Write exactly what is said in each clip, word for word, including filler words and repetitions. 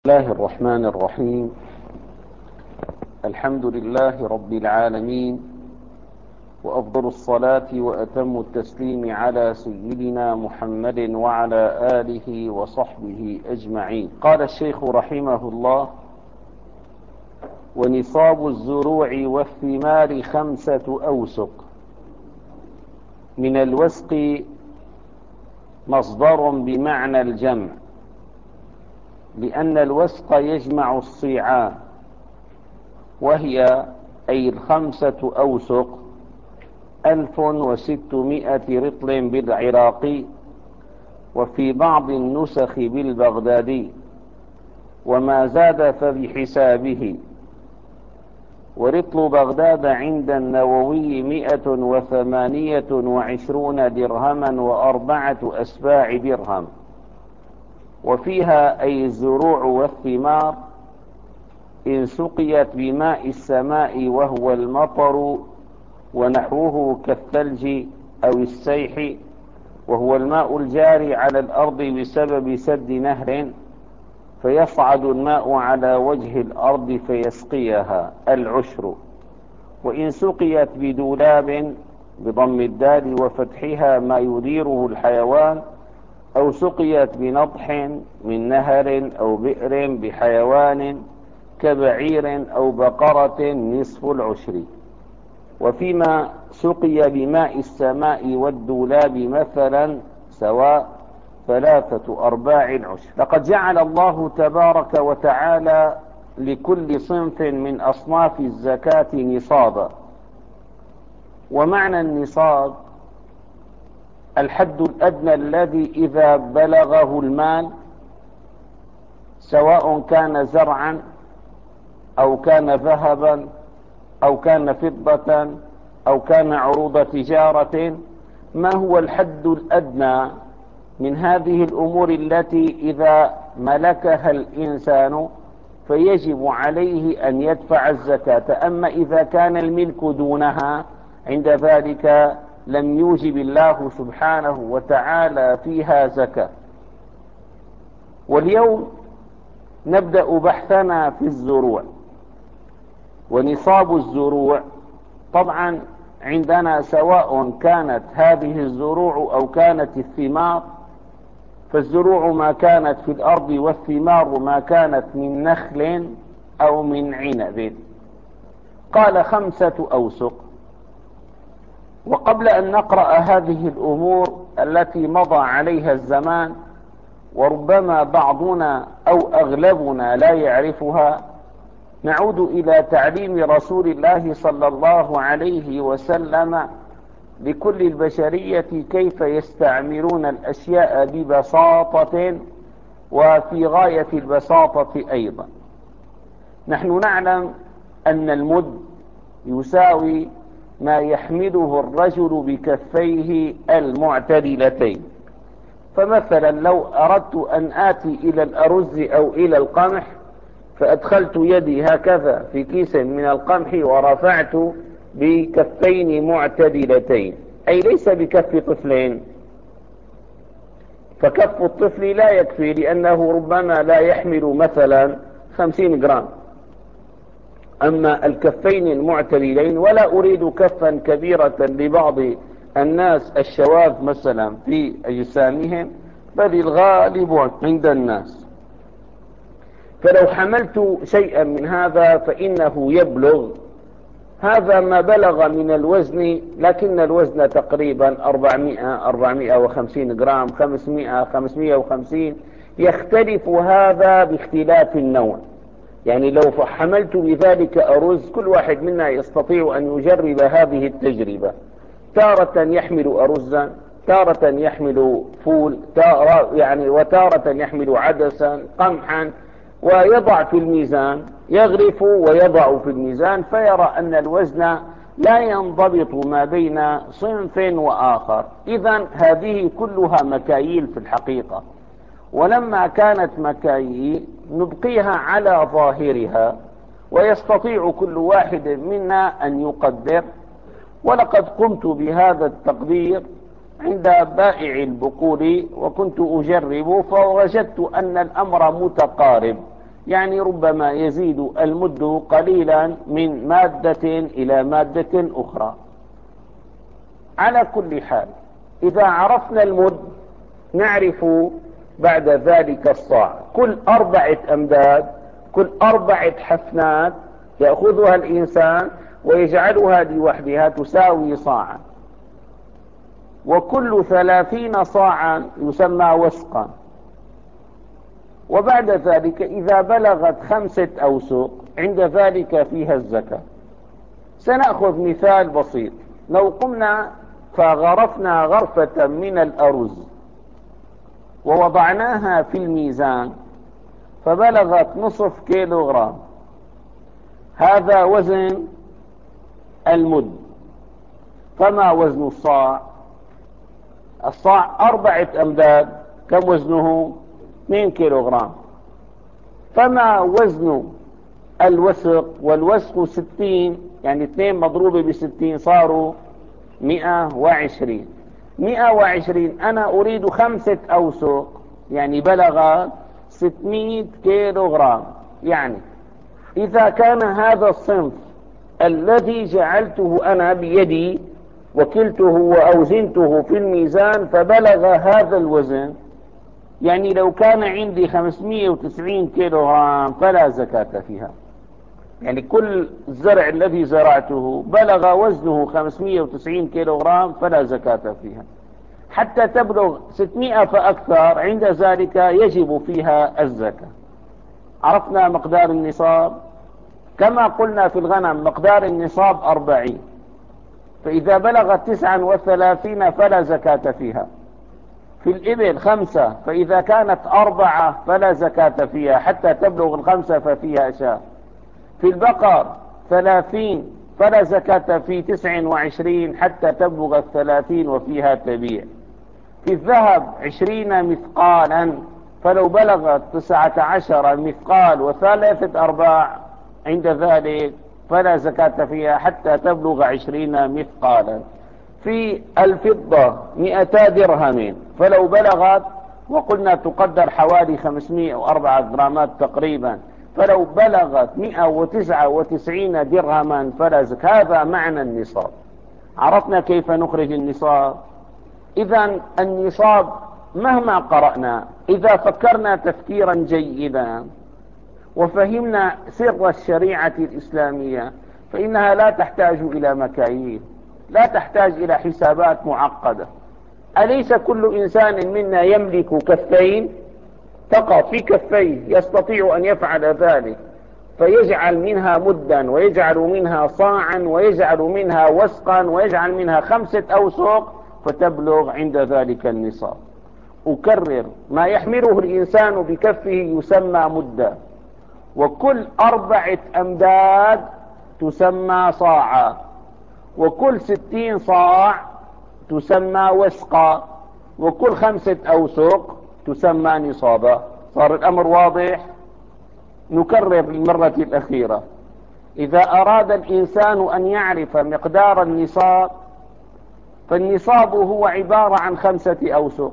الله الرحمن الرحيم. الحمد لله رب العالمين، وأفضل الصلاة وأتم التسليم على سيدنا محمد وعلى آله وصحبه أجمعين. قال الشيخ رحمه الله: ونصاب الزروع والثمار خمسة أوسق. من الوسق مصدر بمعنى الجمع، لأن الوسق يجمع الصيعان، وهي أي الخمسة أوسق ألف وستمائة رطل بالعراقي، وفي بعض النسخ بالبغدادي، وما زاد فبحسابه. ورطل بغداد عند النووي مئة وثمانية وعشرون درهما وأربعة أسباع درهم. وفيها أي الزروع والثمار إن سقيت بماء السماء وهو المطر ونحوه كالثلج أو السيح، وهو الماء الجاري على الأرض بسبب سد نهر، فيصعد الماء على وجه الأرض فيسقيها، العشر. وإن سقيت بدولاب بضم الدال وفتحها ما يديره الحيوان، أو سقيت بنضح من نهر أو بئر بحيوان كبعير أو بقرة نصف العشر. وفيما سقي بماء السماء والدولاب مثلا سواء ثلاثة أرباع العشر. لقد جعل الله تبارك وتعالى لكل صنف من أصناف الزكاة نصابا. ومعنى النصاب الحد الأدنى الذي إذا بلغه المال، سواء كان زرعا أو كان ذهبا أو كان فضة أو كان عروض تجارة، ما هو الحد الأدنى من هذه الأمور التي إذا ملكها الإنسان فيجب عليه أن يدفع الزكاة؟ أما إذا كان الملك دونها، عند ذلك لم يوجب الله سبحانه وتعالى فيها زكاة. واليوم نبدأ بحثنا في الزروع. ونصاب الزروع طبعا عندنا سواء كانت هذه الزروع أو كانت الثمار، فالزروع ما كانت في الأرض، والثمار ما كانت من نخل أو من عنب. قال خمسة أوسق. وقبل أن نقرأ هذه الأمور التي مضى عليها الزمان وربما بعضنا أو أغلبنا لا يعرفها، نعود إلى تعليم رسول الله صلى الله عليه وسلم لكل البشرية كيف يستعملون الأشياء ببساطة وفي غاية البساطة أيضا. نحن نعلم أن المد يساوي ما يحمله الرجل بكفيه المعتدلتين. فمثلا لو أردت أن آتي إلى الأرز أو إلى القمح، فأدخلت يدي هكذا في كيس من القمح ورفعت بكفين معتدلتين، أي ليس بكف طفلين، فكف الطفل لا يكفي، لأنه ربما لا يحمل مثلا خمسين جرام. أما الكفين المعتدلين، ولا أريد كفا كبيرة لبعض الناس الشواذ مثلا في أجسامهم، بل الغالب عند الناس. فلو حملت شيئا من هذا فإنه يبلغ هذا ما بلغ من الوزن، لكن الوزن تقريبا أربعمائة أربعمائة وخمسين جرام، خمسمائة خمسمائة وخمسين، يختلف هذا باختلاف النوع. يعني لو حملت بذلك أرز، كل واحد منا يستطيع أن يجرب هذه التجربة. تارة يحمل أرزا، تارة يحمل فول، تارة يعني وتارة يحمل عدسا، قمحا، ويضع في الميزان، يغرف ويضع في الميزان، فيرى أن الوزن لا ينضبط ما بين صنف وآخر. إذن هذه كلها مكاييل في الحقيقة، ولما كانت مكاييل نبقيها على ظاهرها، ويستطيع كل واحد منا أن يقدر. ولقد قمت بهذا التقدير عند بائع البقول، وكنت أجرب فوجدت أن الأمر متقارب. يعني ربما يزيد المد قليلا من مادة إلى مادة أخرى. على كل حال إذا عرفنا المد نعرف بعد ذلك الصاع. كل أربعة أمداد، كل أربعة حفنات يأخذها الإنسان ويجعلها لوحدها تساوي صاعا، وكل ثلاثين صاعا يسمى وسقا. وبعد ذلك إذا بلغت خمسة أوسق عند ذلك فيها الزكاة. سنأخذ مثال بسيط. لو قمنا فغرفنا غرفة من الأرز ووضعناها في الميزان فبلغت نصف كيلوغرام، هذا وزن المد. فما وزن الصاع؟ الصاع أربعة أمداد، كم وزنه؟ اثنين كيلوغرام. فما وزن الوسق؟ والوسق ستين، يعني اثنين مضروبة بستين صاروا مئة وعشرين. مئة وعشرين أنا أريد خمسة أوسق، يعني بلغ ستمائة كيلوغرام. يعني إذا كان هذا الصنف الذي جعلته أنا بيدي وكلته وأوزنته في الميزان فبلغ هذا الوزن، يعني لو كان عندي خمسمائة وتسعين كيلوغرام فلا زكاة فيها. يعني كل الزرع الذي زرعته بلغ وزنه خمسمائة وتسعين كيلوغرام فلا زكاة فيها. حتى تبلغ ستمائة فأكثر عند ذلك يجب فيها الزكاة. عرفنا مقدار النصاب. كما قلنا في الغنم مقدار النصاب أربعين، فإذا بلغت تسعا وثلاثين فلا زكاة فيها. في الإبل خمسة، فإذا كانت أربعة فلا زكاة فيها حتى تبلغ الخمسة ففيها شاة. في البقر ثلاثين فلا زكاة في تسع وعشرين حتى تبلغ الثلاثين وفيها تبيع. في الذهب عشرين مثقالا، فلو بلغت تسعة عشر مثقال وثلاثة أرباع عند ذلك فلا زكاة فيها حتى تبلغ عشرين مثقالا. في الفضة مئتا درهم، فلو بلغت، وقلنا تقدر حوالي خمسمائة وأربعة جرامات تقريبا، فلو بلغت مئة وتسعة وتسعين درهما فلا زكاة. هذا معنى النصاب. عرفنا كيف نخرج النصاب. إذن النصاب مهما قرأنا إذا فكرنا تفكيرا جيدا وفهمنا سر الشريعة الإسلامية فإنها لا تحتاج إلى مكاييل، لا تحتاج إلى حسابات معقدة. أليس كل إنسان منا يملك كفين فقط؟ في كفيه يستطيع أن يفعل ذلك، فيجعل منها مدا ويجعل منها صاعا ويجعل منها وسقا ويجعل منها خمسة أوسق فتبلغ عند ذلك النصاب. أكرر، ما يحمله الإنسان بكفه يسمى مدا، وكل أربعة أمداد تسمى صاعا، وكل ستين صاع تسمى وسقا، وكل خمسة أوسق تسمى نصابا. صار الأمر واضح؟ نكرر للمرة الأخيرة. إذا أراد الإنسان أن يعرف مقدار النصاب فالنصاب هو عبارة عن خمسة أوسق،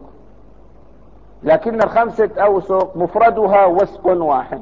لكن الخمسة أوسق مفردها وسق واحد.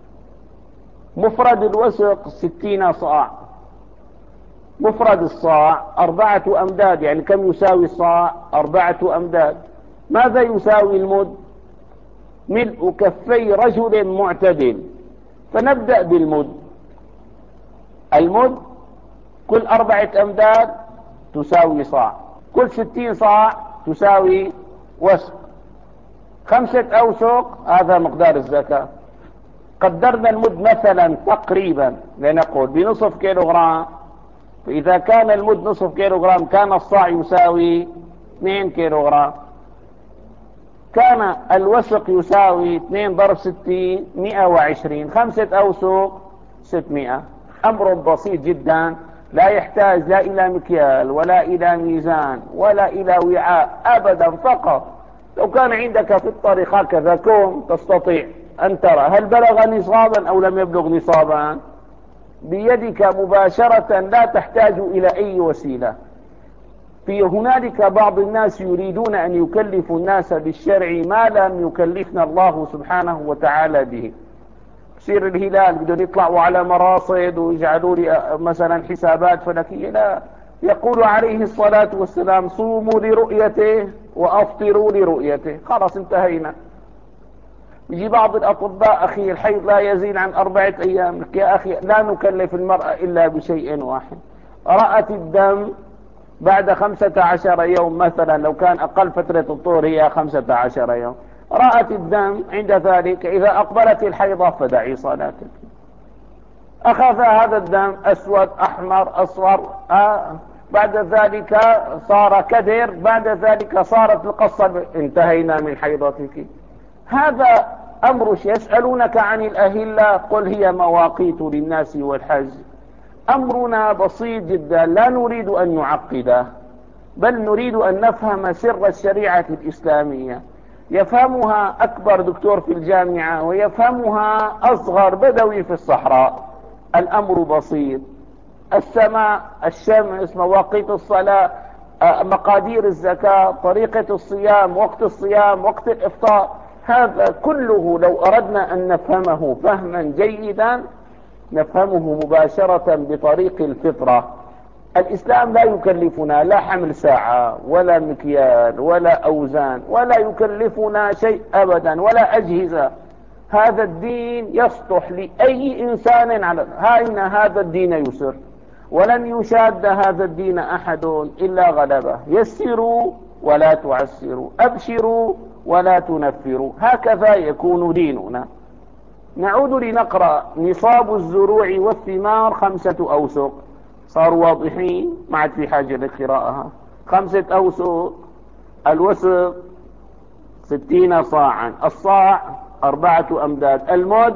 مفرد الوسق ستين صاع، مفرد الصاع أربعة أمداد. يعني كم يساوي الصاع؟ أربعة أمداد. ماذا يساوي المد؟ ملء كفي رجل معتدل. فنبدأ بالمد. المد كل أربعة أمداد تساوي صاع، كل ستين صاع تساوي وسق. خمسة أوسق هذا مقدار الزكاة. قدرنا المد مثلا تقريبا لنقول بنصف كيلوغرام، فإذا كان المد نصف كيلوغرام كان الصاع يساوي اثنين كيلوغرام. كان الوسق يساوي اثنين ضرب ستين مئة وعشرين، خمسة أوسق ستمائة. أمر بسيط جدا، لا يحتاج لا إلى مكيال ولا إلى ميزان ولا إلى وعاء أبدا. فقط لو كان عندك في الطريق هكذا كوم تستطيع أن ترى هل بلغ نصابا أو لم يبلغ نصابا بيدك مباشرة، لا تحتاج إلى أي وسيلة. في هنالك بعض الناس يريدون أن يكلفوا الناس بالشرع ما لم يكلفنا الله سبحانه وتعالى به، يصير الهلال بدهم يطلعوا على مراصد ويجعلوا لي مثلا حسابات فلكية. لا، يقول عليه الصلاة والسلام صوموا لرؤيته وأفطروا لرؤيته. خلاص انتهينا. يجي بعض الأطباء أخي الحيض لا يزيد عن أربعة أيام، لك يا أخي لا نكلف المرأة إلا بشيء واحد. رأت الدم بعد خمسة عشر يوم مثلا، لو كان أقل فترة الطهر هي خمسة عشر يوم، رأت الدم عند ذلك إذا أقبلت الحيضة فدعي صلاتك. أخذ هذا الدم أسود أحمر أصفر، آه بعد ذلك صار كدر، بعد ذلك صارت القصة، انتهينا من حيضتك. هذا أمر. يسألونك عن الأهلة قل هي مواقيت للناس والحج. أمرنا بسيط جدا، لا نريد أن نعقده، بل نريد أن نفهم سر الشريعة الإسلامية. يفهمها أكبر دكتور في الجامعة ويفهمها أصغر بدوي في الصحراء. الأمر بسيط. السماء، الشمس، مواقيت الصلاة، مقادير الزكاة، طريقة الصيام، وقت الصيام، وقت الإفطار، هذا كله لو أردنا أن نفهمه فهما جيدا نفهمه مباشرة بطريق الفطرة. الإسلام لا يكلفنا لا حمل ساعة ولا مكيال ولا أوزان، ولا يكلفنا شيء أبدا ولا أجهزة. هذا الدين يصلح لأي إنسان على هاين. هذا الدين يسر، ولن يشاد هذا الدين أحد إلا غلبه. يسروا ولا تعسروا، أبشروا ولا تنفروا، هكذا يكون ديننا. نعود لنقرأ. نصاب الزروع والثمار خمسة أوسق. صاروا واضحين؟ ما عاد في حاجة لقراءها. خمسة أوسق. الوسق ستين صاعا، الصاع أربعة أمداد، المد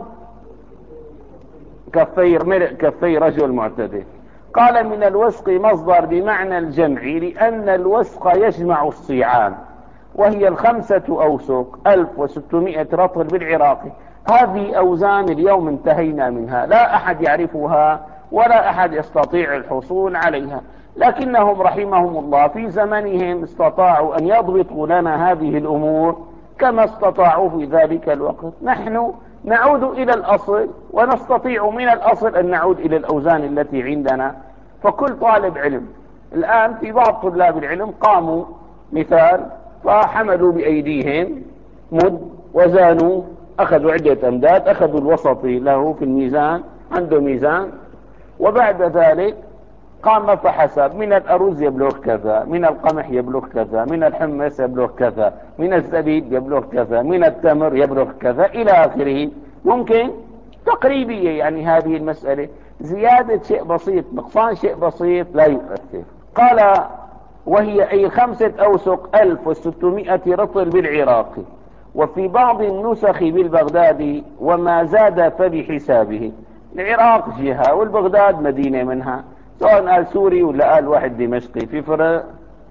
كفي ملء كفي رجل معتدل. قال من الوسق مصدر بمعنى الجمع، لأن الوسق يجمع الصيعان، وهي الخمسة أوسق ألف وستمائة رطل بالعراقي. هذه أوزان اليوم انتهينا منها، لا أحد يعرفها ولا أحد يستطيع الحصول عليها، لكنهم رحمهم الله في زمنهم استطاعوا أن يضبطوا لنا هذه الأمور كما استطاعوا في ذلك الوقت. نحن نعود إلى الأصل، ونستطيع من الأصل أن نعود إلى الأوزان التي عندنا. فكل طالب علم الآن، في بعض طلاب العلم قاموا مثال فحملوا بأيديهم مد وزانوا، أخذوا عدة أمداد، أخذوا الوسطي له في الميزان، عنده ميزان، وبعد ذلك قام فحسب من الأرز يبلغ كذا، من القمح يبلغ كذا، من الحمص يبلغ كذا، من الزبيب يبلغ كذا، من التمر يبلغ كذا إلى آخره. ممكن تقريبية يعني هذه المسألة، زيادة شيء بسيط نقصان شيء بسيط لا يؤثر. قال وهي أي خمسة أوسق ألف وستمائة رطل بالعراق، وفي بعض النسخ بالبغدادي وما زاد فبحسابه. العراق جهة والبغداد مدينة منها، سواء قال سوري ولا قال واحد دمشقي في فرق،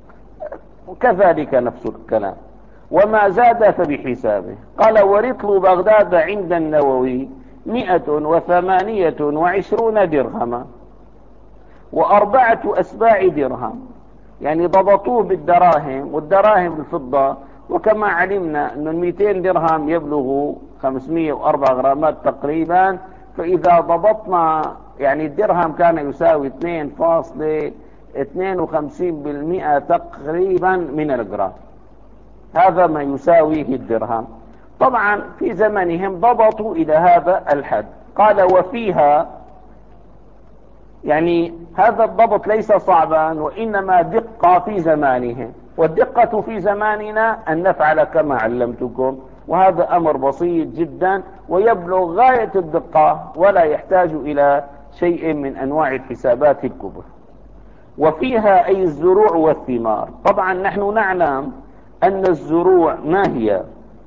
وكذلك نفس الكلام. وما زاد فبحسابه. قال ورطل بغداد عند النووي مئة وثمانية وعشرون درهما وأربعة أسباع درهم، يعني ضبطوه بالدراهم، والدراهم الفضة، وكما علمنا أن المئتين درهم يبلغ خمسمائة وأربعة غرامات تقريبا. فإذا ضبطنا يعني الدرهم كان يساوي اثنين فاصلة اثنين وخمسين بالمئة تقريبا من الجرام، هذا ما يساويه الدرهم. طبعا في زمنهم ضبطوا إلى هذا الحد. قال وفيها، يعني هذا الضبط ليس صعبا وإنما دقة في زمانهم، والدقة في زماننا أن نفعل كما علمتكم، وهذا أمر بسيط جدا ويبلغ غاية الدقة ولا يحتاج إلى شيء من أنواع الحسابات الكبرى. وفيها أي الزروع والثمار. طبعا نحن نعلم أن الزروع ما هي.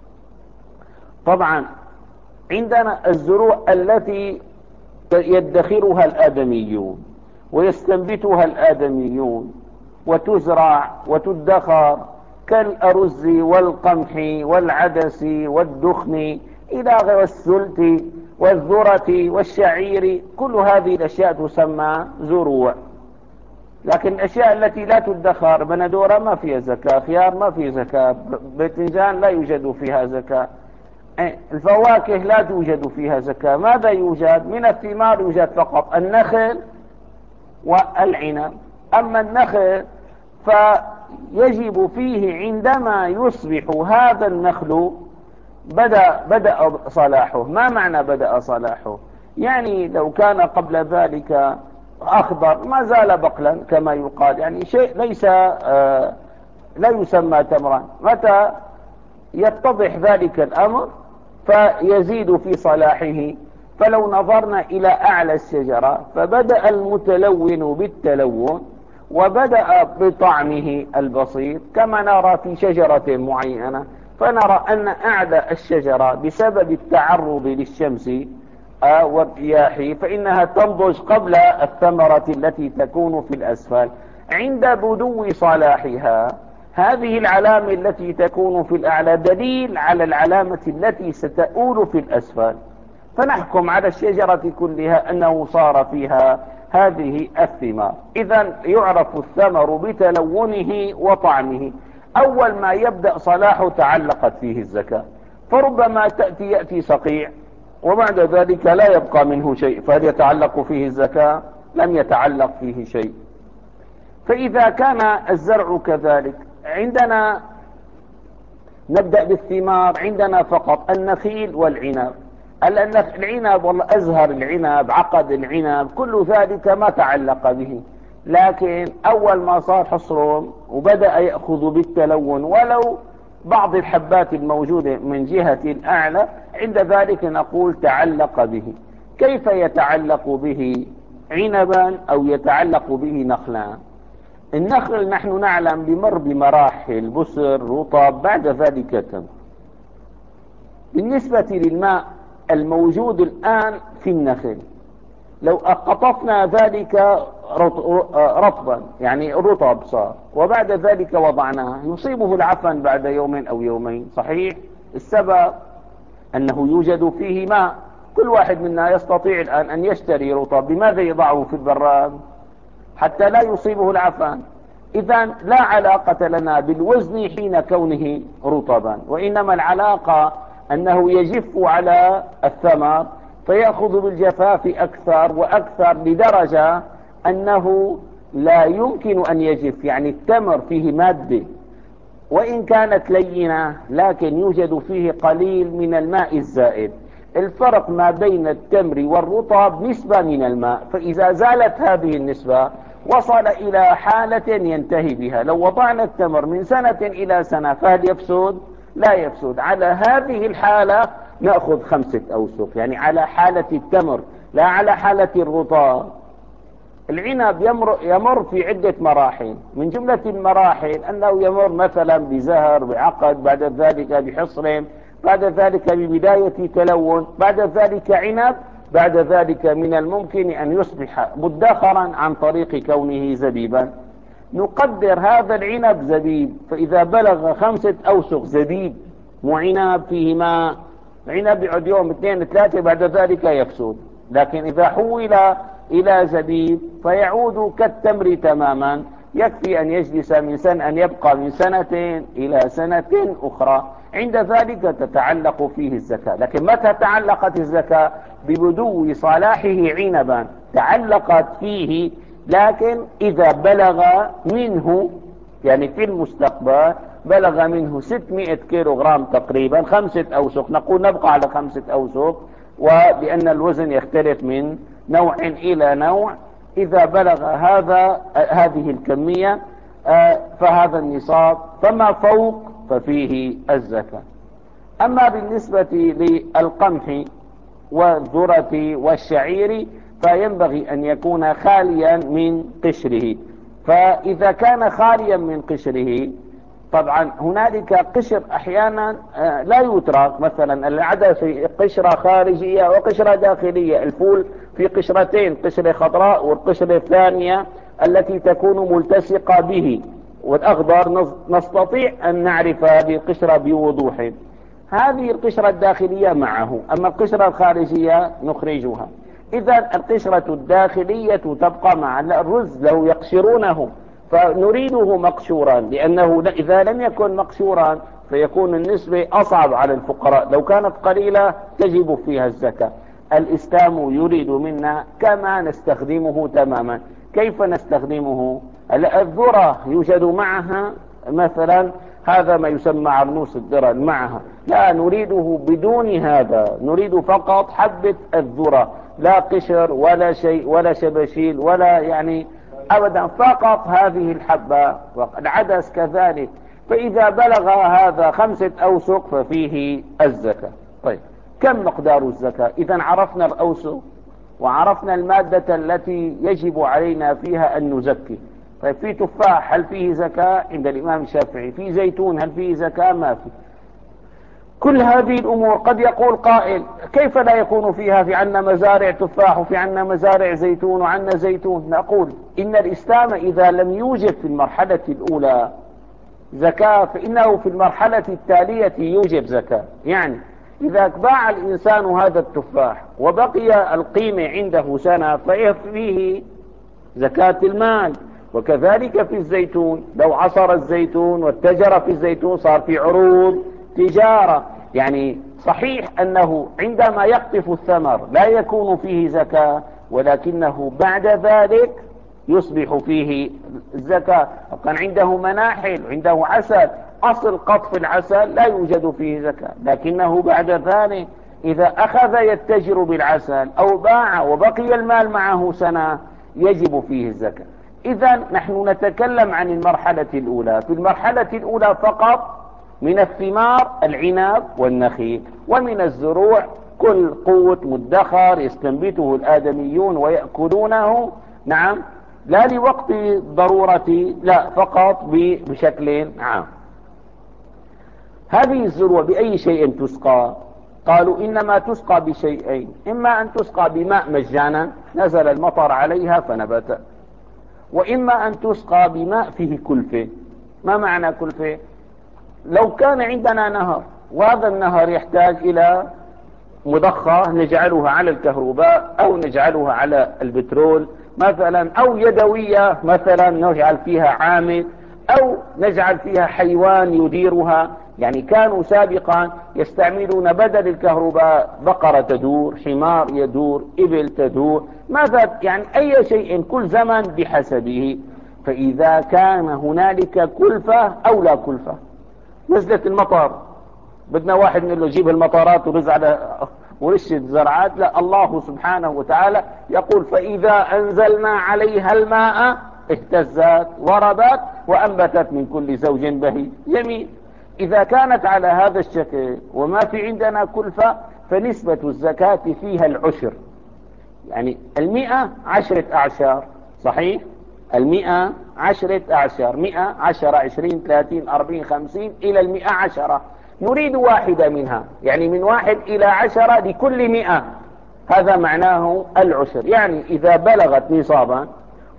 طبعا عندنا الزروع التي يدخرها الآدميون ويستنبتها الآدميون وتزرع وتدخر، كالأرز والقمح والعدس والدخن إلى غير السلت والذرة والشعير، كل هذه الأشياء تسمى زروع. لكن الأشياء التي لا تدخر، بندورة ما فيها زكاة، خيار ما فيه زكاة، باذنجان لا يوجد فيها زكاة، الفواكه لا توجد فيها زكاة. ماذا يوجد؟ من الثمار يوجد فقط النخل والعنب. أما النخل فيجب فيه عندما يصبح هذا النخل بدأ, بدأ صلاحه. ما معنى بدأ صلاحه؟ يعني لو كان قبل ذلك أخضر ما زال بقلا كما يقال، يعني شيء ليس آه لا يسمى تمرا. متى يتضح ذلك الأمر فيزيد في صلاحه. فلو نظرنا إلى أعلى الشجرة فبدأ المتلون بالتلون وبدأ بطعمه البسيط كما نرى في شجرة معينة، فنرى أن أعلى الشجرة بسبب التعرض للشمس والرياح فإنها تنضج قبل الثمرة التي تكون في الأسفل. عند بدو صلاحها هذه العلامة التي تكون في الأعلى دليل على العلامة التي ستؤول في الأسفل، فنحكم على الشجرة كلها أنه صار فيها هذه الثمار. إذن يعرف الثمر بتلونه وطعمه. أول ما يبدأ صلاحه تعلقت فيه الزكاة، فربما تأتي يأتي صقيع وبعد ذلك لا يبقى منه شيء، فهل يتعلق فيه الزكاة؟ لم يتعلق فيه شيء. فإذا كان الزرع كذلك، عندنا نبدأ بالثمار، عندنا فقط النخيل والعنب. العنب والله أزهر العنب، عقد العنب، كل ذلك ما تعلق به. لكن أول ما صار حصرهم وبدأ يأخذ بالتلون ولو بعض الحبات الموجودة من جهة الأعلى، عند ذلك نقول تعلق به. كيف يتعلق به عنبا أو يتعلق به نخلا؟ النخل نحن نعلم بمر بمراحل، بسر، رطب، بعد ذلك تمر. بالنسبة للماء الموجود الآن في النخل، لو قطفنا ذلك رطبا يعني الرطب صار وبعد ذلك وضعناه يصيبه العفن بعد يوم أو يومين، صحيح؟ السبب أنه يوجد فيه ماء. كل واحد منا يستطيع الآن أن يشتري رطب، بماذا يضعه في البراد حتى لا يصيبه العفن؟ إذن لا علاقة لنا بالوزن حين كونه رطبا، وإنما العلاقة أنه يجف على الثمر فيأخذ بالجفاف أكثر وأكثر لدرجة أنه لا يمكن أن يجف. يعني التمر فيه مادة وإن كانت لينة لكن يوجد فيه قليل من الماء الزائد. الفرق ما بين التمر والرطب نسبة من الماء، فإذا زالت هذه النسبة وصل إلى حالة ينتهي بها. لو وضعنا التمر من سنة إلى سنة فهل يفسد؟ لا يفسد. على هذه الحالة نأخذ خمسة أوسق، يعني على حالة التمر لا على حالة الرطب. العنب يمر, يمر في عدة مراحل، من جملة المراحل أنه يمر مثلا بزهر، بعقد، بعد ذلك بحصر، بعد ذلك ببداية تلون، بعد ذلك عنب، بعد ذلك من الممكن أن يصبح مدخرا عن طريق كونه زبيبا. نقدر هذا العنب زبيب، فإذا بلغ خمسة أوسق زبيب وعنب فيه ماء، عنب يعد يوم اثنين ثلاثة بعد ذلك يفسد. لكن إذا حول إلى زبيب فيعود كالتمر تماما، يكفي أن يجلس من سنة، أن يبقى من سنة إلى سنة أخرى، عند ذلك تتعلق فيه الزكاة. لكن متى تعلقت الزكاة؟ ببدو صلاحه عنبا تعلقت فيه، لكن إذا بلغ منه يعني في المستقبل بلغ منه ستمائة كيلو غرام تقريبا، خمسة أوسق، نقول نبقى على خمسة أوسق، ولأن الوزن يختلف من نوع إلى نوع. إذا بلغ هذا هذه الكمية فهذا النصاب، فما فوق ففيه الزكاة. أما بالنسبة للقمح والذرة والشعير فينبغي أن يكون خاليا من قشره. فإذا كان خاليا من قشره، طبعا هنالك قشر أحيانا لا يترك، مثلا العدس قشرة خارجية وقشرة داخلية، الفول في قشرتين، قشرة خضراء والقشرة الثانية التي تكون ملتصقة به، والأخضر نستطيع أن نعرف هذه القشرة بوضوح. هذه القشرة الداخلية معه، أما القشرة الخارجية نخرجها. إذا القشرة الداخلية تبقى مع الرز لو يقشرونه، فنريده مقشورا، لأنه إذا لم يكن مقشورا فيكون النسبة أصعب على الفقراء. لو كانت قليلة تجب فيها الزكاة. الإسلام يريد منا كما نستخدمه تماما. كيف نستخدمه؟ الذرة يوجد معها مثلا هذا ما يسمى عرنوس الدرن معها، لا نريده بدون هذا، نريد فقط حبة الذرة، لا قشر ولا شيء ولا شبشيل ولا يعني أبدا، فقط هذه الحبة. والعدس كذلك. فإذا بلغ هذا خمسة أوسق ففيه الزكاة. طيب كم مقدار الزكاة؟ إذا عرفنا الأوسق وعرفنا المادة التي يجب علينا فيها أن نزكي. طيب في تفاح هل فيه زكاة عند الإمام الشافعي؟ في زيتون هل فيه زكاة؟ ما في. كل هذه الأمور قد يقول قائل كيف لا يكون فيها؟ في عنا مزارع تفاح وفي عنا مزارع زيتون وعنا زيتون. نقول إن الإسلام إذا لم يوجد في المرحلة الأولى زكاة فإنه في المرحلة التالية يوجب زكاة. يعني إذا باع الإنسان هذا التفاح وبقي القيمة عنده سنة فيه زكاة المال. وكذلك في الزيتون، لو عصر الزيتون واتجر في الزيتون صار في عروض تجارة. يعني صحيح أنه عندما يقطف الثمر لا يكون فيه زكاة، ولكنه بعد ذلك يصبح فيه الزكاة. كان عنده مناحل عنده عسل، أصل قطف العسل لا يوجد فيه زكاة، لكنه بعد ذلك إذا أخذ يتجر بالعسل أو باع وبقي المال معه سنة يجب فيه الزكاة. إذا نحن نتكلم عن المرحلة الأولى. في المرحلة الأولى فقط من الثمار العنب والنخيل، ومن الزروع كل قوت مدخر يستنبته الآدميون ويأكلونه، نعم، لا لوقت ضرورة، لا فقط بشكل عام. هذه الزروع بأي شيء تسقى؟ قالوا إنما تسقى بشيئين: إما أن تسقى بماء مجانا نزل المطر عليها فنبت، وإما أن تسقى بماء فيه كلفة. ما معنى كلفة؟ لو كان عندنا نهر وهذا النهر يحتاج إلى مضخة نجعلها على الكهرباء أو نجعلها على البترول مثلا، أو يدوية مثلا نجعل فيها عامل، أو نجعل فيها حيوان يديرها. يعني كانوا سابقا يستعملون بدل الكهرباء بقرة تدور، حمار يدور، إبل تدور، ماذا يعني أي شيء كل زمن بحسبه. فإذا كان هنالك كلفة أو لا كلفة، نزلت المطر بدنا واحد نقول له جيب المطارات ورز على ورش الزرعات، لا، الله سبحانه وتعالى يقول: فإذا أنزلنا عليها الماء اهتزت وربت وأنبتت من كل زوج بهيج. جميل. إذا كانت على هذا الشكل وما في عندنا كلفة فنسبة الزكاة فيها العشر. يعني المئة عشرة أعشار، صحيح؟ المئة عشرة أعشار، مئة عشرة عشرين ثلاثين أربعين خمسين إلى المئة عشرة، نريد واحدة منها، يعني من واحد إلى عشرة لكل مئة، هذا معناه العشر. يعني إذا بلغت نصابا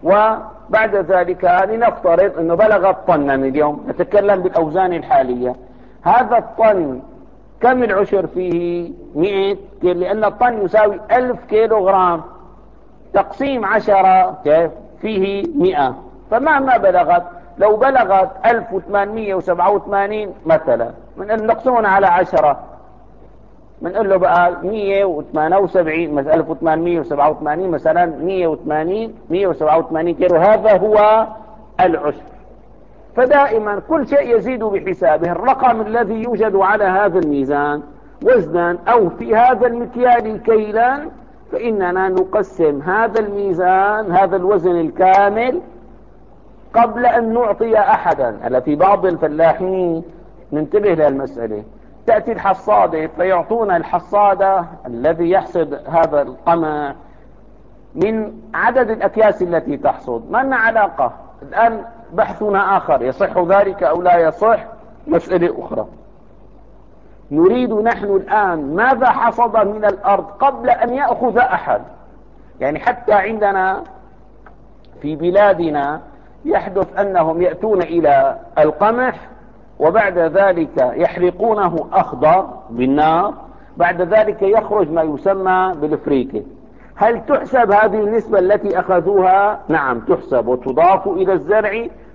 وبعد ذلك لنفترض أنه بلغ الطن اليوم، نتكلم بالأوزان الحالية، هذا الطن كم العشر فيه؟ مئة كيلو، لأن الطن يساوي ألف كيلو غرام، تقسيم عشرة كيف؟ فيه مئة. فمهما بلغت، لو بلغت ألف وثمانمئة وسبعة وثمانين مثلا، من نقسمون على عشرة بنقول له بقى مئة وثمانية وسبعين، ألف وثمانمئة وسبعة وثمانين مثلا، مئة وثمانين مئة وسبعة وثمانين كيلو، هذا هو العشر. فدائما كل شيء يزيد بحسابه. الرقم الذي يوجد على هذا الميزان وزنا أو في هذا المكيال كيلا، فإننا نقسم هذا الميزان، هذا الوزن الكامل، قبل أن نعطي أحدا. ألا في بعض الفلاحين ننتبه للمسألة، تأتي الحصادة فيعطونا الحصادة الذي يحصد هذا القمح من عدد الأكياس التي تحصد، ما لنا علاقة. الآن بحثنا آخر، يصح ذلك أو لا يصح مسألة أخرى. نريد نحن الآن ماذا حصد من الأرض قبل أن يأخذ أحد. يعني حتى عندنا في بلادنا يحدث أنهم يأتون إلى القمح وبعد ذلك يحرقونه أخضر بالنار، بعد ذلك يخرج ما يسمى بالفريكة. هل تحسب هذه النسبة التي أخذوها؟ نعم تحسب وتضاف إلى الزرع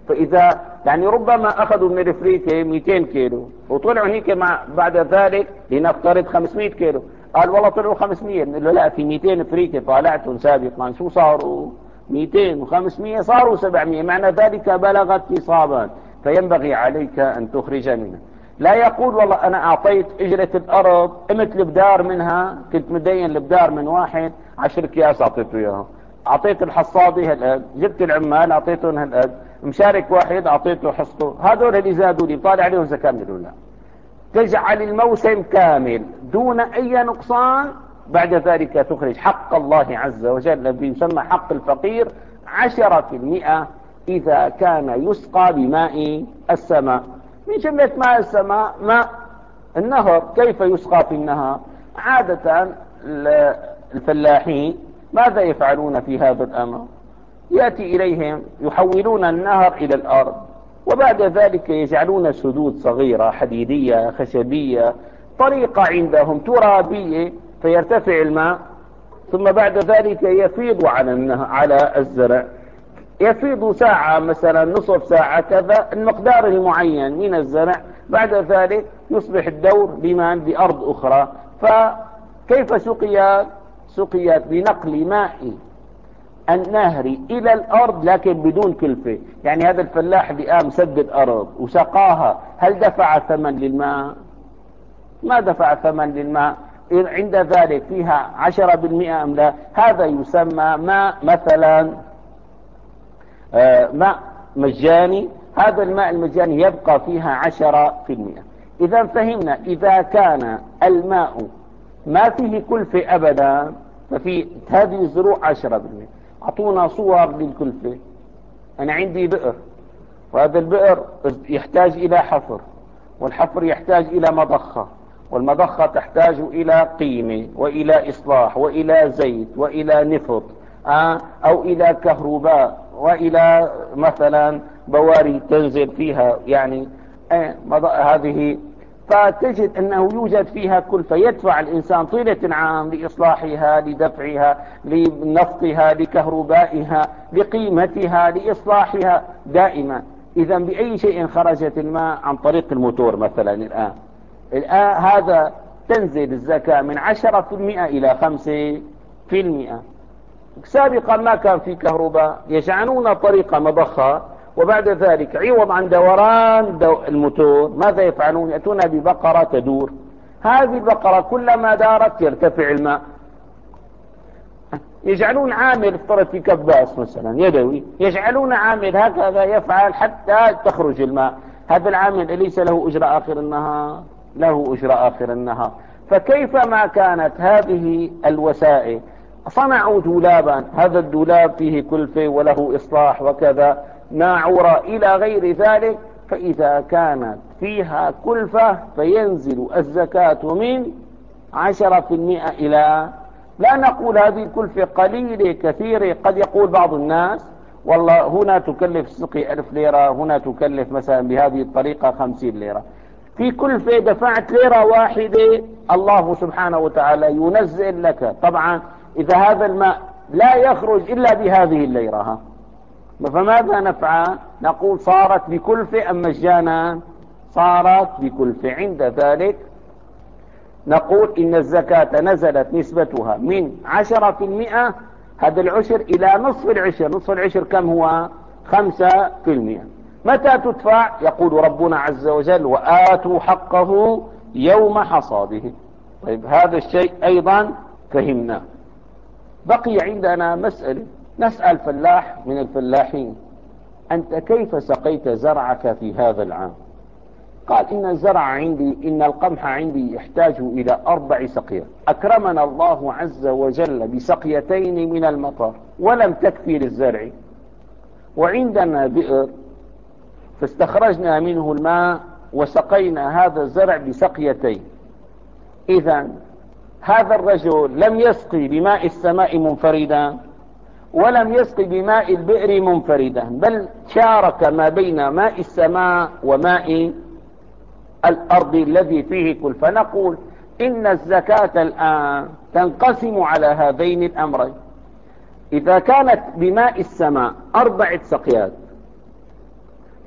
فإذا يعني ربما أخذوا من الإفريقيا مئتين كيلو وطلعوا هيك مع بعد ذلك لنفترض خمسمئة كيلو، قال والله طلعوا خمسمئة، نقول له لا، في مئتين إفريقيا طالعتهم سابقا، شو صاروا؟ مئتين وخمسمئة صاروا سبعمئة، معنى ذلك بلغت نصابا، فينبغي عليك أن تخرج منها. لا يقول والله أنا أعطيت إجرة الأرض قمت البدار منها، كنت مدين البدار من واحد عشر أكياس أعطيته إياها، أعطيت الحصادي هالقد، جبت العمال أعطيتهم هالقد، مشارك واحد أعطيته حصته، هذول اللي زادوا لي طالع عليهم زكاة من الأولى. تجعل الموسم كامل دون أي نقصان، بعد ذلك تخرج حق الله عز وجل الذي يسمى حق الفقير عشرة في المئة إذا كان يسقى بماء السماء. من جملة ماء السماء ماء النهر. كيف يسقى في النهر؟ عادة الفلاحين ماذا يفعلون في هذا الأمر؟ يأتي إليهم يحولون النهر إلى الأرض، وبعد ذلك يجعلون سدود صغيرة حديدية خشبية، طريقة عندهم ترابية، فيرتفع الماء، ثم بعد ذلك يفيض على النهر على الزرع، يفيض ساعة مثلا نصف ساعة كذا المقدار المعين من الزرع، بعد ذلك يصبح الدور بمن بأرض أخرى. فكيف سقيات؟ سقيات بنقل ماء النهر إلى الأرض لكن بدون كلفة. يعني هذا الفلاح اللي قام سدد أرض وسقاها، هل دفع ثمن للماء؟ ما دفع ثمن للماء. عند ذلك فيها عشرة بالمئة أم لا؟ هذا يسمى ماء مثلا آه ماء مجاني، هذا الماء المجاني يبقى فيها عشرة في المئة. إذا فهمنا إذا كان الماء ما فيه كلفة أبدا، ففي هذه الزروع عشرة بالمئة. أعطونا صور للكلفة. أنا عندي بئر، وهذا البئر يحتاج إلى حفر، والحفر يحتاج إلى مضخة، والمضخة تحتاج إلى قيمة وإلى إصلاح وإلى زيت وإلى نفط آه أو إلى كهرباء وإلى مثلا بواري تنزل فيها يعني آه هذه، فتجد أنه يوجد فيها كلفة يدفع الإنسان طيلة عام لإصلاحها، لدفعها، لنفطها، لكهربائها، لقيمتها، لإصلاحها دائما. إذا بأي شيء خرجت الماء؟ عن طريق الموتور مثلا. الآن الآن هذا تنزل الزكاة من عشرة في المئة إلى خمسة في المئة. سابقا ما كان في كهرباء، يجعلون طريقة مضخة، وبعد ذلك عوض عن دوران دو الموتور ماذا يفعلون؟ يأتون ببقرة تدور، هذه البقرة كلما دارت يرتفع الماء. يجعلون عامل افترض في كباس مثلا يدوي، يجعلون عامل هكذا يفعل حتى تخرج الماء. هذا العامل ليس له أجرة آخر النهار؟ له أجرة آخر النهار. فكيف ما كانت هذه الوسائل؟ صنعوا دولابا، هذا الدولاب فيه كلفة وله إصلاح وكذا، ناعورة إلى غير ذلك، فإذا كانت فيها كلفة فينزل الزكاة من عشرة في المئة إلى، لا نقول هذه الكلفة قليلة كثيرة. قد يقول بعض الناس والله هنا تكلف السقي ألف ليرة، هنا تكلف مثلا بهذه الطريقة خمسين ليرة، في كلفة دفعت ليرة واحدة، الله سبحانه وتعالى ينزل لك. طبعا إذا هذا الماء لا يخرج إلا بهذه الليرة، فماذا نفعل؟ نقول صارت بكلفة أم مجانا؟ صارت بكلفة. عند ذلك نقول إن الزكاة نزلت نسبتها من عشرة في المئة هذا العشر إلى نصف العشر. نصف العشر كم هو؟ خمسة في المئة. متى تدفع؟ يقول ربنا عز وجل وآتوا حقه يوم حصاده. طيب هذا الشيء أيضا فهمنا. بقي عندنا مسألة، نسأل فلاح من الفلاحين أنت كيف سقيت زرعك في هذا العام؟ قال إن الزرع عندي، إن القمح عندي يحتاج إلى أربع سقيات، أكرمنا الله عز وجل بسقيتين من المطر ولم تكفي للزرع، وعندنا بئر فاستخرجنا منه الماء وسقينا هذا الزرع بسقيتين. إذن هذا الرجل لم يسقي بماء السماء منفردا ولم يسقي بماء البئر منفردا، بل شارك ما بين ماء السماء وماء الأرض الذي فيه كل. فنقول إن الزكاة الآن تنقسم على هذين الأمرين. إذا كانت بماء السماء أربعة سقيات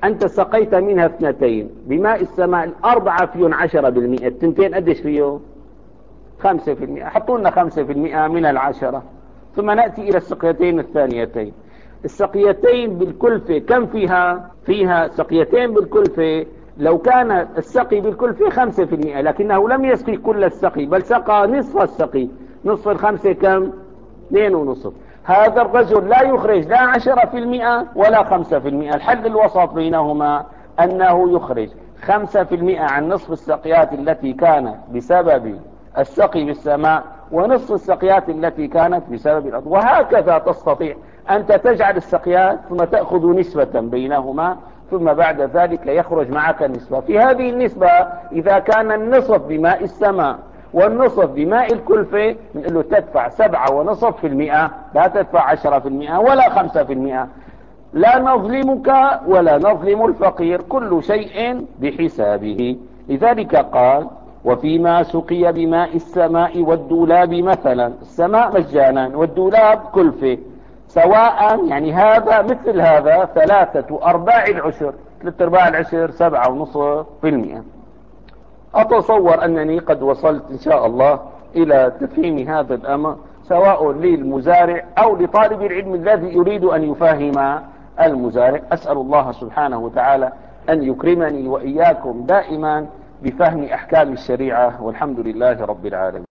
أنت سقيت منها اثنتين بماء السماء، الأربعة فيهم عشرة بالمئة، التنتين قديش فيه؟ خمسة في المئة. حطوا لنا خمسة في المئة من العشرة. ثم نأتي إلى السقيتين الثانيتين. السقيتين بالكلفة كم فيها؟ فيها سقيتين بالكلفة. لو كان السقي بالكلفة خمسة في المئة، لكنه لم يسقي كل السقي بل سقى نصف السقي، نصف الخمسة كم؟ اثنين ونصف. هذا الرجل لا يخرج لا عشرة في المئة ولا خمسة في المئة. الحل الوسط بينهما أنه يخرج خمسة في المئة عن نصف السقيات التي كانت بسبب السقي بالسماء، ونصف السقيات التي كانت بسبب الأرض. وهكذا تستطيع أنت تجعل السقيات ثم تأخذ نسبة بينهما، ثم بعد ذلك يخرج معك النسبة. في هذه النسبة إذا كان النصف بماء السماء والنصف بماء الكلفة، نقول له تدفع سبعة ونصف في المئة، لا تدفع عشرة في المئة ولا خمسة في المئة. لا نظلمك ولا نظلم الفقير، كل شيء بحسابه. لذلك قال: وفيما سقي بماء السماء والدولاب مثلا. السماء مجانا والدولاب كلفة، سواء يعني هذا مثل هذا ثلاثة أرباع العشر، ثلاثة أرباع العشر سبعة ونصف في المئة. أتصور أنني قد وصلت إن شاء الله إلى تفهيم هذا الأمر، سواء للمزارع أو لطالب العلم الذي يريد أن يفهم المزارع. أسأل الله سبحانه وتعالى أن يكرمني وإياكم دائما بفهم أحكام الشريعة، والحمد لله رب العالمين.